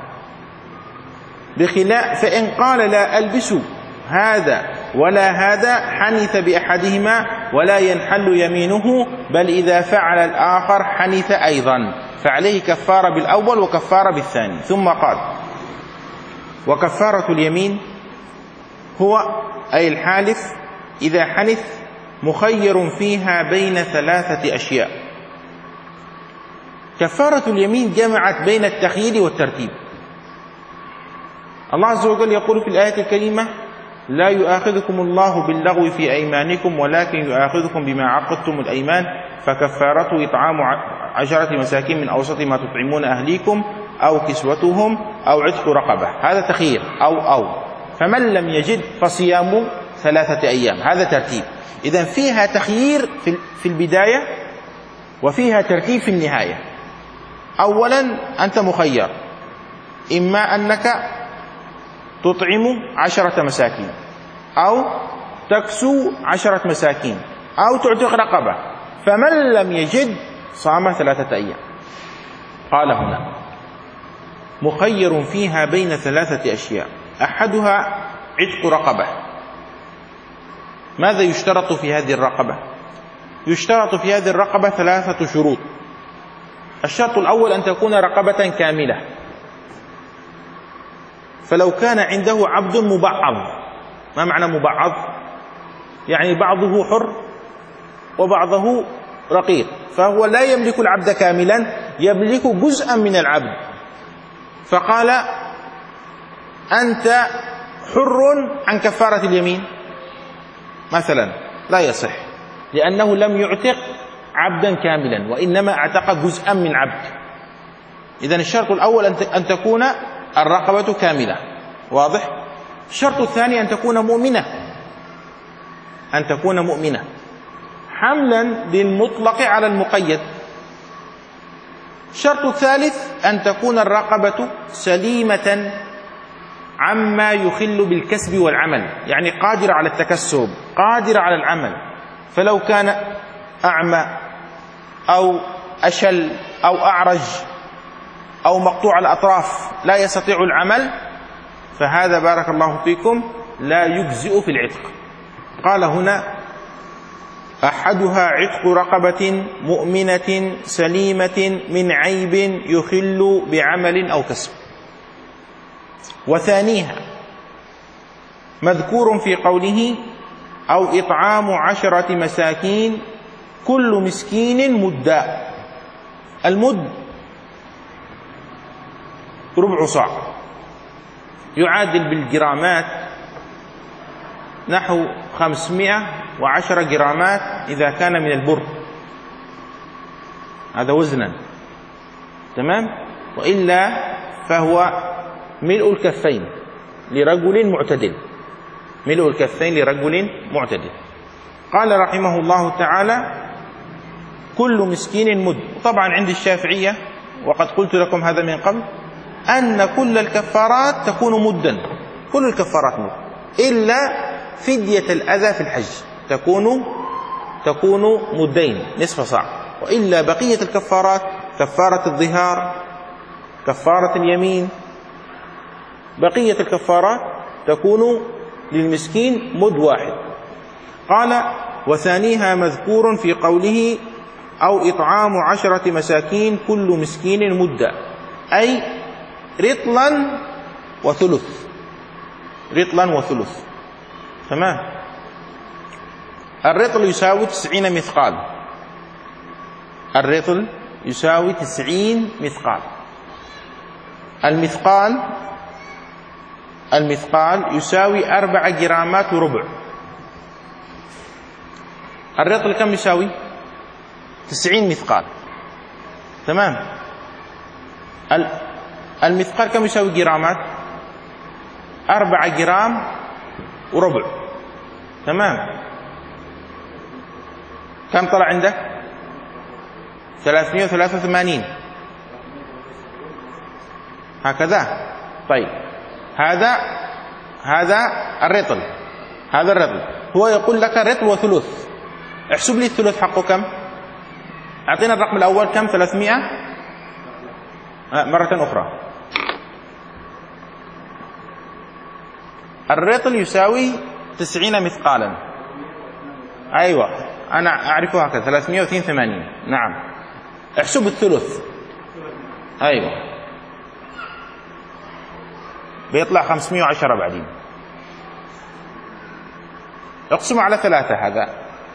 بخلاف فإن قال لا ألبس هذا ولا هذا حنث بأحدهما ولا ينحل يمينه، بل إذا فعل الآخر حنث أيضا، فعليه كفارة بالأول وكفارة بالثاني. ثم قال: وكفارة اليمين هو أي الحالف إذا حنث مخير فيها بين ثلاثة أشياء. كفارة اليمين جمعت بين التخيير والترتيب. الله عز وجل يقول في الآية الكريمة: لا يؤاخذكم الله باللغو في أيمانكم ولكن يؤاخذكم بما عقدتم الأيمان فكفارته إطعام عشرة مساكين من أوسط ما تطعمون أهليكم أو كسوتهم أو عتق رقبة. هذا تخيير أو أو فمن لم يجد فصيام ثلاثة أيام. هذا ترتيب. إذن فيها تخيير في البداية وفيها ترتيب في النهاية. أولا أنت مخير، إما أنك تطعم عشرة مساكين أو تكسو عشرة مساكين أو تعتق رقبة، فمن لم يجد صام ثلاثة أيام. قال هنا مخير فيها بين ثلاثة أشياء، أحدها عتق رقبة. ماذا يشترط في هذه الرقبة؟ يشترط في هذه الرقبة ثلاثة شروط. الشرط الأول أن تكون رقبة كاملة، فلو كان عنده عبد مبعض. ما معنى مبعض؟ يعني بعضه حر وبعضه رقيق، فهو لا يملك العبد كاملا، يملك جزءا من العبد. فقال أنت حر عن كفارة اليمين مثلا، لا يصح، لأنه لم يعتق عبدا كاملا وإنما اعتق جزءا من عبد. إذن الشرط الأول أن تكون الرقبة كاملة. واضح؟ الشرط الثاني أن تكون مؤمنة، أن تكون مؤمنة حملا للمطلق على المقيد. الشرط الثالث أن تكون الرقبة سليمة عما يخل بالكسب والعمل، يعني قادرة على التكسب، قادرة على العمل. فلو كان أعمى أو أشل أو أعرج أو مقطوع الأطراف لا يستطيع العمل، فهذا بارك الله فيكم لا يجزئ في العتق. قال هنا أحدها عتق رقبة مؤمنة سليمة من عيب يخل بعمل أو كسب. وثانيها مذكور في قوله أو إطعام عشرة مساكين كل مسكين مدا. المد ربع صاع، يعادل بالجرامات نحو خمسمائة وعشرة جرامات إذا كان من البر، هذا وزنا، تمام؟ وإلا فهو ملء الكفين لرجل معتدل، ملء الكفين لرجل معتدل. قال رحمه الله تعالى كل مسكين مد. طبعا عند الشافعية، وقد قلت لكم هذا من قبل، أن كل الكفارات تكون مدا، كل الكفارات مد إلا فدية الأذى في الحج تكون تكون مدين نصف صاع، وإلا بقية الكفارات كفارة الظهار، كفارة اليمين، بقية الكفارات تكون للمسكين مد واحد. قال وثانيها مذكور في قوله أو إطعام عشرة مساكين كل مسكين مدا، أي رطلا وثلث، رطلا وثلث، تمام؟ الرطل يساوي تسعين مثقال، الرطل يساوي تسعين مثقال. المثقال المثقال يساوي أربع جرامات وربع. الرطل كم يساوي؟ تسعين مثقال، تمام؟ المثقال كم يساوي جرامات؟ أربع جرام وربع، تمام؟ كم طلع عندك؟ ثلاثمائة وثلاثة وثمانين، هكذا. طيب هذا هذا الرطل، هذا الرطل هو يقول لك رطل وثلث. احسب لي الثلث حقه كم؟ أعطينا الرقم الأول كم؟ ثلاثمائة مرة أخرى. الرطل يساوي تسعين مثقالا، أيوة أنا أعرفه هكذا، ثلاثمائة واثنين وثمانين. نعم، احسب الثلث. أيوة بيطلع خمسمائة وعشرة بعدين، اقسم على ثلاثة، هذا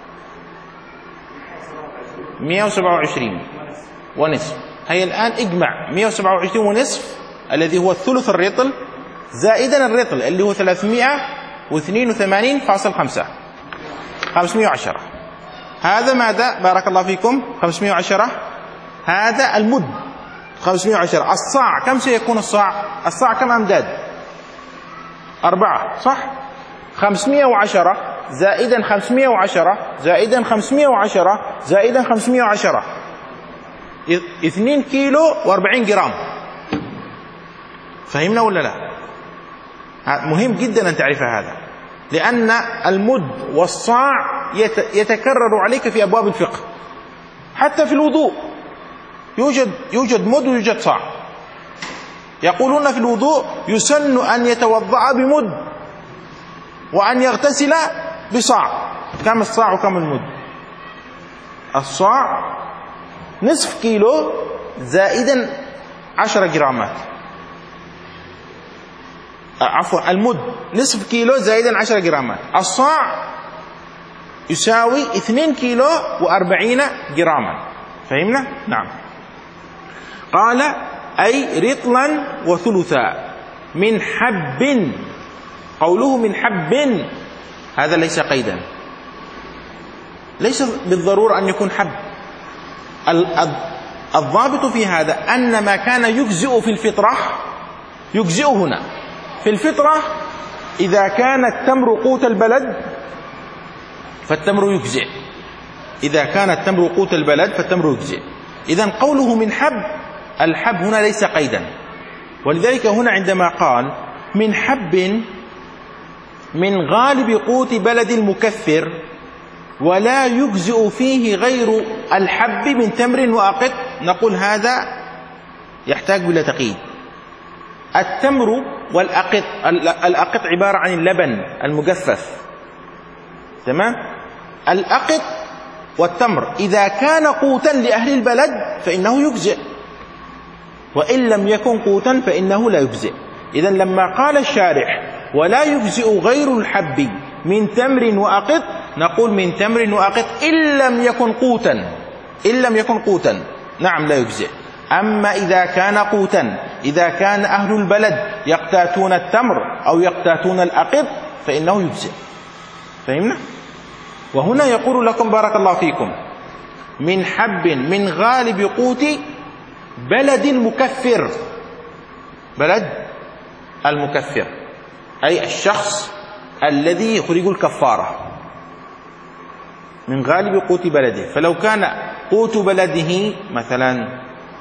مائة وسبعة وعشرين ونصف. هيا الآن اجمع مائة وسبعة وعشرين ونصف الذي هو الثلث الرطل زائدا الرطل اللي هو ثلاثمائة واثنين وثمانين فاصل خمسة، خمسمائة وعشرة. هذا ماذا؟ بارك الله فيكم. خمسمائة وعشرة هذا المد، خمسمائة وعشرة. الصاع كم سيكون الصاع؟ الصاع كم أمداد؟ أربعة، صح؟ خمسمائة وعشرة زائدا خمسمائة وعشرة زائدا خمسمائة وعشرة زائدا خمسمائة وعشرة، اثنين كيلو وأربعين جرام. فهمنا ولا لا؟ مهم جدا أن تعرف هذا، لأن المد والصاع يتكرر عليك في أبواب الفقه. حتى في الوضوء يوجد يوجد مد ويوجد صاع. يقولون في الوضوء يسن أن يتوضأ بمد وأن يغتسل بصاع. كم الصاع وكم المد؟ الصاع نصف كيلو زائدا عشرة جرامات، عفوا المد نصف كيلو زائدا عشرة جرامات. الصاع يساوي اثنين كيلو وأربعين جراما. فهمنا؟ نعم. قال أي رطلا وثلثا من حب. قوله من حب هذا ليس قيدا، ليس بالضرورة أن يكون حب. الضابط في هذا أن ما كان يجزئ في الفطرة يجزئ هنا. في الفطرة إذا كان التمر قوت البلد فالتمر يجزئ، إذا كان التمر قوت البلد فالتمر يجزئ. إذن قوله من حب، الحب هنا ليس قيدا، ولذلك هنا عندما قال من حب من غالب قوت بلد المكثر ولا يجزئ فيه غير الحب من تمر وأقط، نقول هذا يحتاج إلى تقييد. التمر والأقط، الأقط عبارة عن اللبن المجفف، تمام؟ الأقط والتمر إذا كان قوتا لأهل البلد فإنه يجزئ، وإن لم يكن قوتا فإنه لا يجزئ. إذن لما قال الشارح ولا يجزئ غير الحب من تمر وأقط، نقول من تمر وأقط إن لم يكن قوتا، إن لم يكن قوتا نعم لا يجزئ. أما إذا كان قوتا، إذا كان أهل البلد يقتاتون التمر أو يقتاتون الأقط فإنه يجزئ. فهمنا؟ وهنا يقول لكم بارك الله فيكم من حب من غالب قوت بلد المكفر. بلد المكفر أي الشخص الذي يخرج الكفارة، من غالب قوت بلده. فلو كان قوت بلده مثلا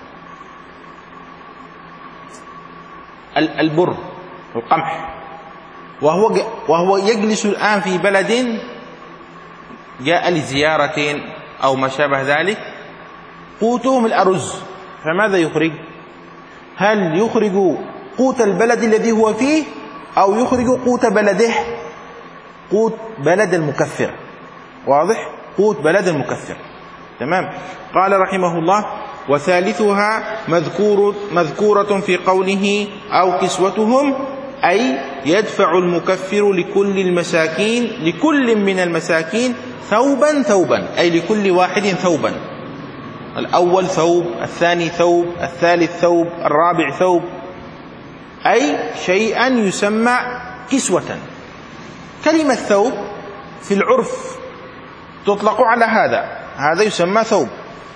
البر والقمح، وهو وهو يجلس الآن في بلد جاء لزيارة أو ما شابه ذلك، قوتهم الأرز، فماذا يخرج؟ هل يخرج قوت البلد الذي هو فيه أو يخرج قوت بلده؟ قوت بلد المكفر. واضح؟ قوت بلد المكفر. تمام. قال رحمه الله وثالثها مذكور مذكورة في قوله أو كسوتهم، أي يدفع المكفر لكل المساكين لكل من المساكين ثوبا ثوبا، أي لكل واحد ثوبا. الأول ثوب، الثاني ثوب، الثالث ثوب، الرابع ثوب، أي شيئا يسمى كسوة. كلمة ثوب في العرف تطلق على هذا، هذا يسمى ثوب.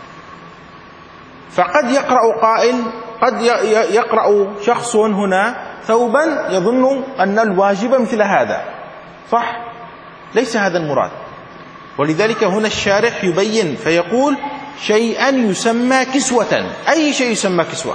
فقد يقرأ قائل، قد يقرأ شخص هنا ثوبا يظن أن الواجب مثل هذا، صح؟ ليس هذا المراد. ولذلك هنا الشارح يبين فيقول شيئا يسمى كسوة. أي شيء يسمى كسوة؟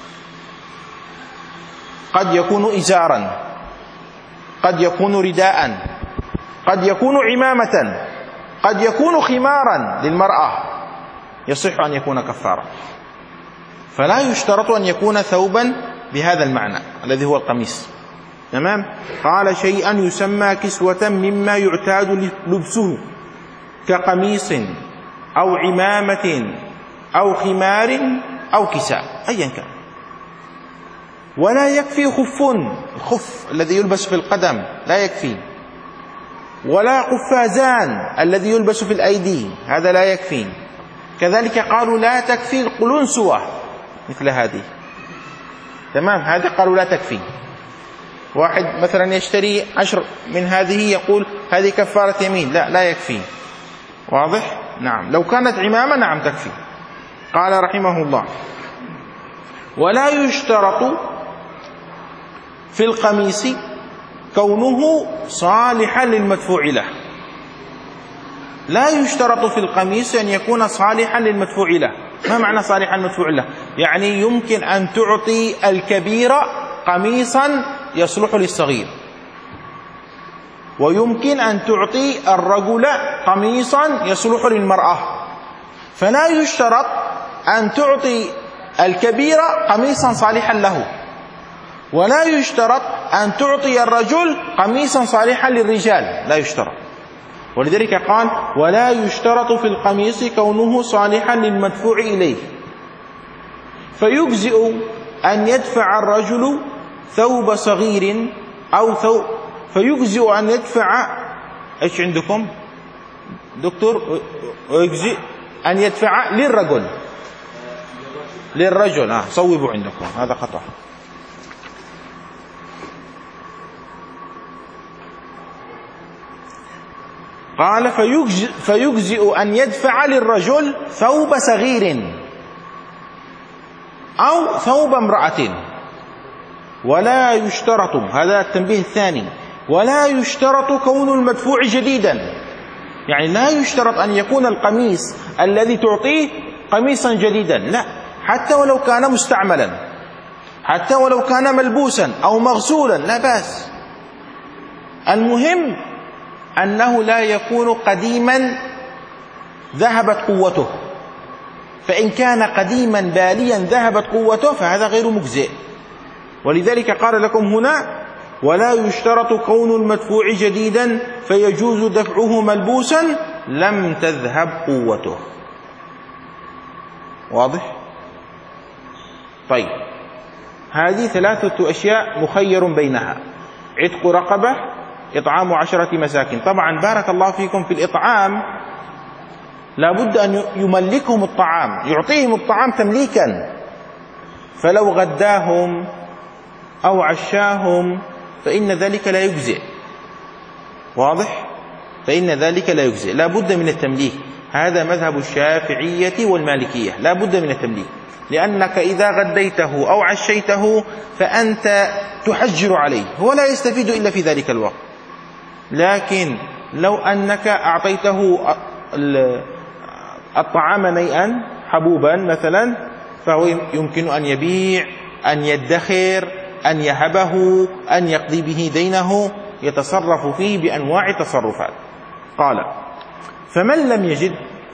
قد يكون إزارا، قد يكون رداء، قد يكون عمامة، قد يكون خمارا للمرأة، يصح أن يكون كفارا. فلا يشترط أن يكون ثوبا بهذا المعنى الذي هو القميص. تمام. قال شيئا يسمى كسوة مما يعتاد لبسه كقميص أو عمامة أو خمار أو كساء، أيا كان. ولا يكفي خف، الخف الذي يلبس في القدم لا يكفي، ولا قفازان الذي يلبس في الأيدي هذا لا يكفي. كذلك قالوا لا تكفي القلنسوة مثل هذه. تمام. هذا قالوا لا تكفي. واحد مثلا يشتري عشر من هذه يقول هذه كفارة يمين، لا لا يكفي. واضح؟ نعم. لو كانت عمامة نعم تكفي. قال رحمه الله: ولا يشترط في القميص كونه صالحا للمدفوع له. لا يشترط في القميص أن يكون صالحا للمدفوع له. ما معنى صالحا للمدفوع له؟ يعني يمكن أن تعطي الكبير قميصا يصلح للصغير، ويمكن أن تعطي الرجل قميصا يصلح للمرأة. فلا يشترط أن تعطي الكبير قميصا صالحا له، ولا يشترط أن تعطي الرجل قميصا صالحا للرجال، لا يشترط. ولذلك قال: ولا يشترط في القميص كونه صالحا للمدفوع إليه، فيجزئ أن يدفع الرجل ثوب صغير أو ثوب فيجزئ أن يدفع إيش عندكم دكتور؟ ويجزئ أن يدفع للرجل للرجل آه صوبوا عندكم، هذا خطأ. قال: فيجزئ, فيجزئ أن يدفع للرجل ثوب صغير أو ثوب امرأة. ولا يشترط، هذا التنبيه الثاني، ولا يشترط كون المدفوع جديدا. يعني لا يشترط أن يكون القميص الذي تعطيه قميصا جديدا، لا، حتى ولو كان مستعملا، حتى ولو كان ملبوسا أو مغسولا لا بأس. المهم أنه لا يكون قديما ذهبت قوته، فإن كان قديما باليا ذهبت قوته فهذا غير مجزئ. ولذلك قال لكم هنا: ولا يشترط كون المدفوع جديدا فيجوز دفعه ملبوسا لم تذهب قوته. واضح؟ طيب، هذه ثلاثة أشياء مخير بينها: عتق رقبة، إطعام عشرة مساكين. طبعا بارك الله فيكم في الإطعام لا بد أن يملكهم الطعام، يعطيهم الطعام تمليكا، فلو غداهم أو عشاهم فإن ذلك لا يجزئ. واضح؟ فإن ذلك لا يجزئ، لا بد من التمليك. هذا مذهب الشافعية والمالكية، لا بد من التمليك، لأنك إذا غديته أو عشيته فأنت تحجر عليه، هو لا يستفيد إلا في ذلك الوقت. لكن لو أنك أعطيته الطعام نيئا حبوبا مثلا، فهو يمكن أن يبيع، أن يدخر، أن يهبه، أن يقضي به دينه، يتصرف فيه بأنواع التصرفات. قال: فمن لم يجد،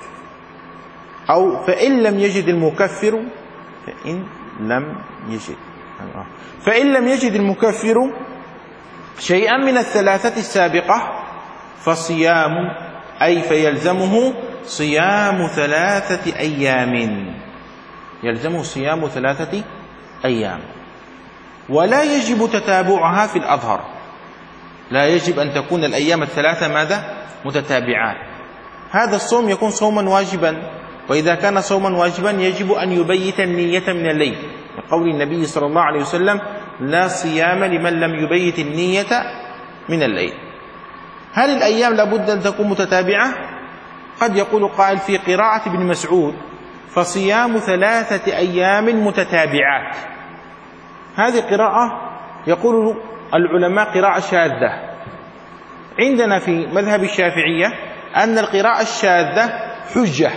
أو فإن لم يجد المكفر فإن لم يجد فإن لم يجد المكفر شيئا من الثلاثة السابقة فصيام، أي فيلزمه صيام ثلاثة أيام، يلزمه صيام ثلاثة أيام، ولا يجب تتابعها في الأظهر. لا يجب أن تكون الأيام الثلاثة ماذا؟ متتابعات. هذا الصوم يكون صوما واجبا، وإذا كان صوما واجبا يجب أن يبيت النية من الليل، لقول النبي صلى الله عليه وسلم: لا صيام لمن لم يبيت النية من الليل. هل الأيام لابد أن تكون متتابعة؟ قد يقول قائل في قراءة ابن مسعود: فصيام ثلاثة أيام متتابعات. هذه قراءة يقول العلماء قراءة شاذة. عندنا في مذهب الشافعية أن القراءة الشاذة حجة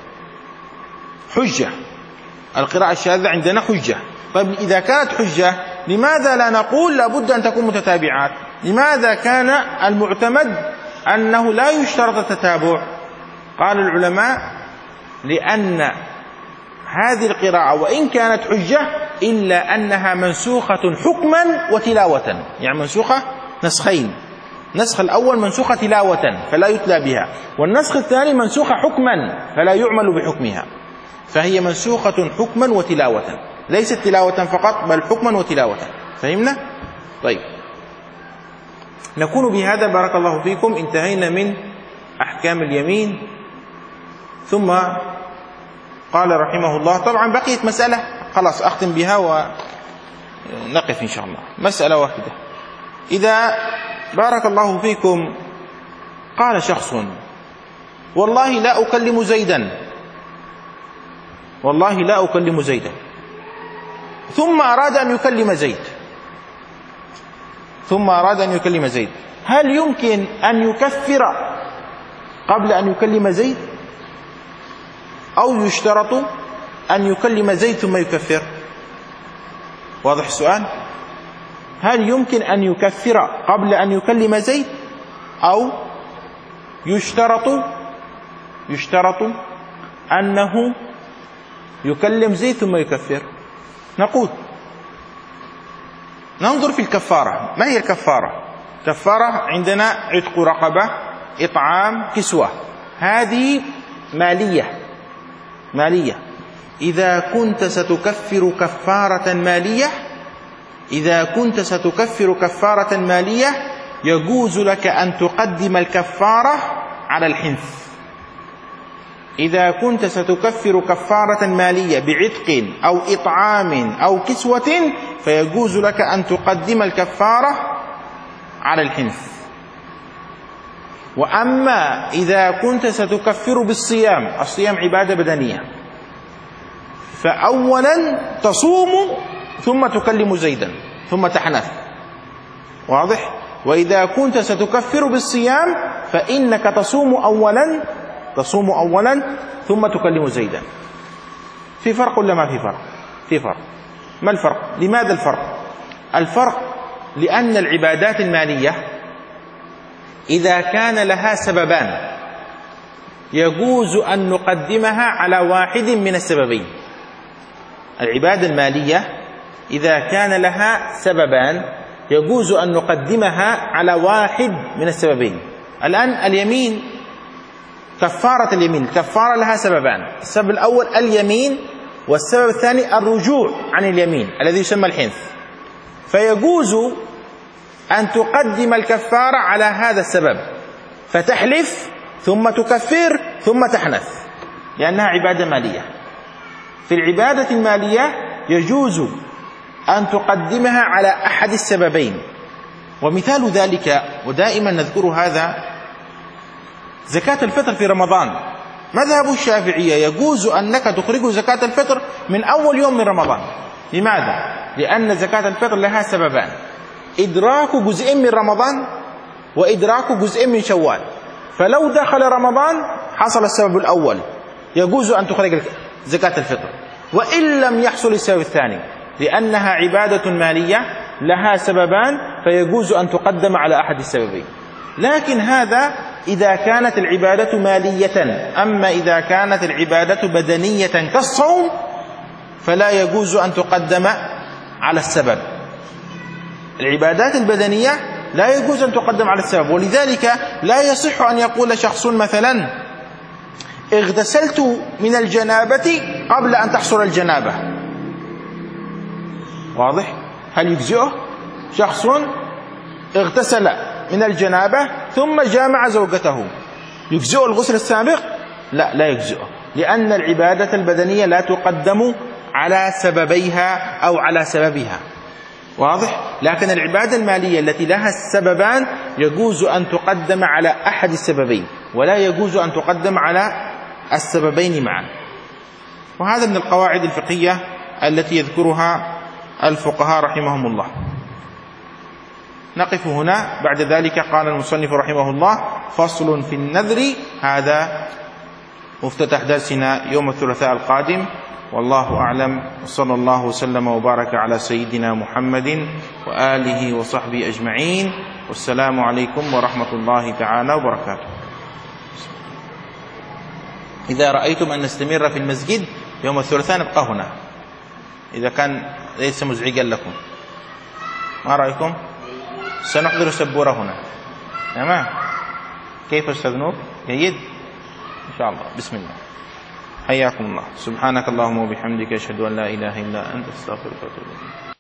حجة القراءة الشاذة عندنا حجة. طيب إذا كانت حجة لماذا لا نقول لابد أن تكون متتابعات؟ لماذا كان المعتمد أنه لا يشترط التتابع؟ قال العلماء: لأن هذه القراءة وإن كانت حجة إلا أنها منسوخة حكما وتلاوة، يعني منسوخة نسخين، نسخ الأول منسوخة تلاوة فلا يتلى بها، والنسخ الثاني منسوخة حكما فلا يعمل بحكمها، فهي منسوخة حكما وتلاوة، ليست تلاوة فقط بل حكما وتلاوة. فهمنا؟ طيب، نكون بهذا بارك الله فيكم انتهينا من أحكام اليمين. ثم قال رحمه الله، طبعا بقيت مسألة خلاص أختم بها ونقف إن شاء الله، مسألة واحدة: إذا بارك الله فيكم قال شخص والله لا أكلم زيدا، والله لا أكلم زيدا، ثم أراد أن يكلم زيد، ثم أراد أن يكلم زيد، هل يمكن أن يكفر قبل أن يكلم زيد، أو يشترط أن يكلم زيد ثم يكفر؟ واضح السؤال؟ هل يمكن أن يكفر قبل أن يكلم زيد، أو يشترط يشترط أنه يكلم زيد ثم يكفر؟ نقول ننظر في الكفارة. ما هي الكفارة؟ كفارة عندنا عتق رقبة، إطعام، كسوة، هذه مالية مالية. إذا كنت ستكفر كفارة مالية إذا كنت ستكفر كفارة مالية يجوز لك أن تقدم الكفارة على الحنث. إذا كنت ستكفر كفارة مالية بعتق أو إطعام أو كسوة فيجوز لك أن تقدم الكفارة على الحنث. وأما إذا كنت ستكفر بالصيام، الصيام عبادة بدنية، فأولا تصوم ثم تكلم زيدا ثم تحنث. واضح؟ وإذا كنت ستكفر بالصيام فإنك تصوم أولا تصوم أولا ثم تكلم زيدا. في فرق ولا ما في فرق؟ في فرق. ما الفرق؟ لماذا الفرق؟ الفرق لأن العبادات المالية إذا كان لها سببان يجوز أن نقدمها على واحد من السببين. العبادة المالية إذا كان لها سببان يجوز أن نقدمها على واحد من السببين. الآن اليمين، كفارة اليمين، الكفارة لها سببان، السبب الأول اليمين، والسبب الثاني الرجوع عن اليمين الذي يسمى الحنث. فيجوز أن تقدم الكفارة على هذا السبب، فتحلف ثم تكفر ثم تحنث، لأنها عبادة مالية. في العبادة المالية يجوز أن تقدمها على أحد السببين. ومثال ذلك، ودائما نذكر هذا، زكاة الفطر في رمضان. مذهب الشافعية يجوز أنك تخرج زكاة الفطر من أول يوم من رمضان. لماذا؟ لأن زكاة الفطر لها سببان: إدراك جزء من رمضان، وإدراك جزء من شوال. فلو دخل رمضان حصل السبب الأول، يجوز أن تخرج زكاة الفطر. وإن لم يحصل السبب الثاني، لأنها عبادة مالية لها سببان فيجوز أن تقدم على أحد السببين. لكن هذا إذا كانت العبادة مالية. أما إذا كانت العبادة بدنية كالصوم فلا يجوز أن تقدم على السبب. العبادات البدنية لا يجوز أن تقدم على السبب. ولذلك لا يصح أن يقول شخص مثلا: اغتسلت من الجنابة قبل أن تحصل الجنابة. واضح؟ هل يجزئه؟ شخص اغتسل من الجنابة ثم جامع زوجته، يجزئه الغسل السابق؟ لا، لا يجزئه، لأن العبادة البدنية لا تقدم على سببيها أو على سببها. واضح؟ لكن العبادة المالية التي لها السببان يجوز أن تقدم على أحد السببين، ولا يجوز أن تقدم على السببين معا. وهذا من القواعد الفقهية التي يذكرها الفقهاء رحمهم الله. نقف هنا. بعد ذلك قال المصنف رحمه الله: فصل في النذر. هذا مفتتح درسنا يوم الثلاثاء القادم، والله أعلم، وصلى الله وسلم وبارك على سيدنا محمد وآله وصحبه أجمعين، والسلام عليكم ورحمة الله تعالى وبركاته. إذا رأيتم أن نستمر في المسجد يوم الثلاثاء نبقى هنا، إذا كان ليس مزعجا لكم. ما رأيكم؟ سنحضر السبورة هنا. تمام؟ كيف أستاذ نور؟ جيد؟ إن شاء الله. بسم الله. حياكم الله. سبحانك اللهم وبحمدك أشهد أن لا إله إلا أنت أستغفرك وأتوب إليك.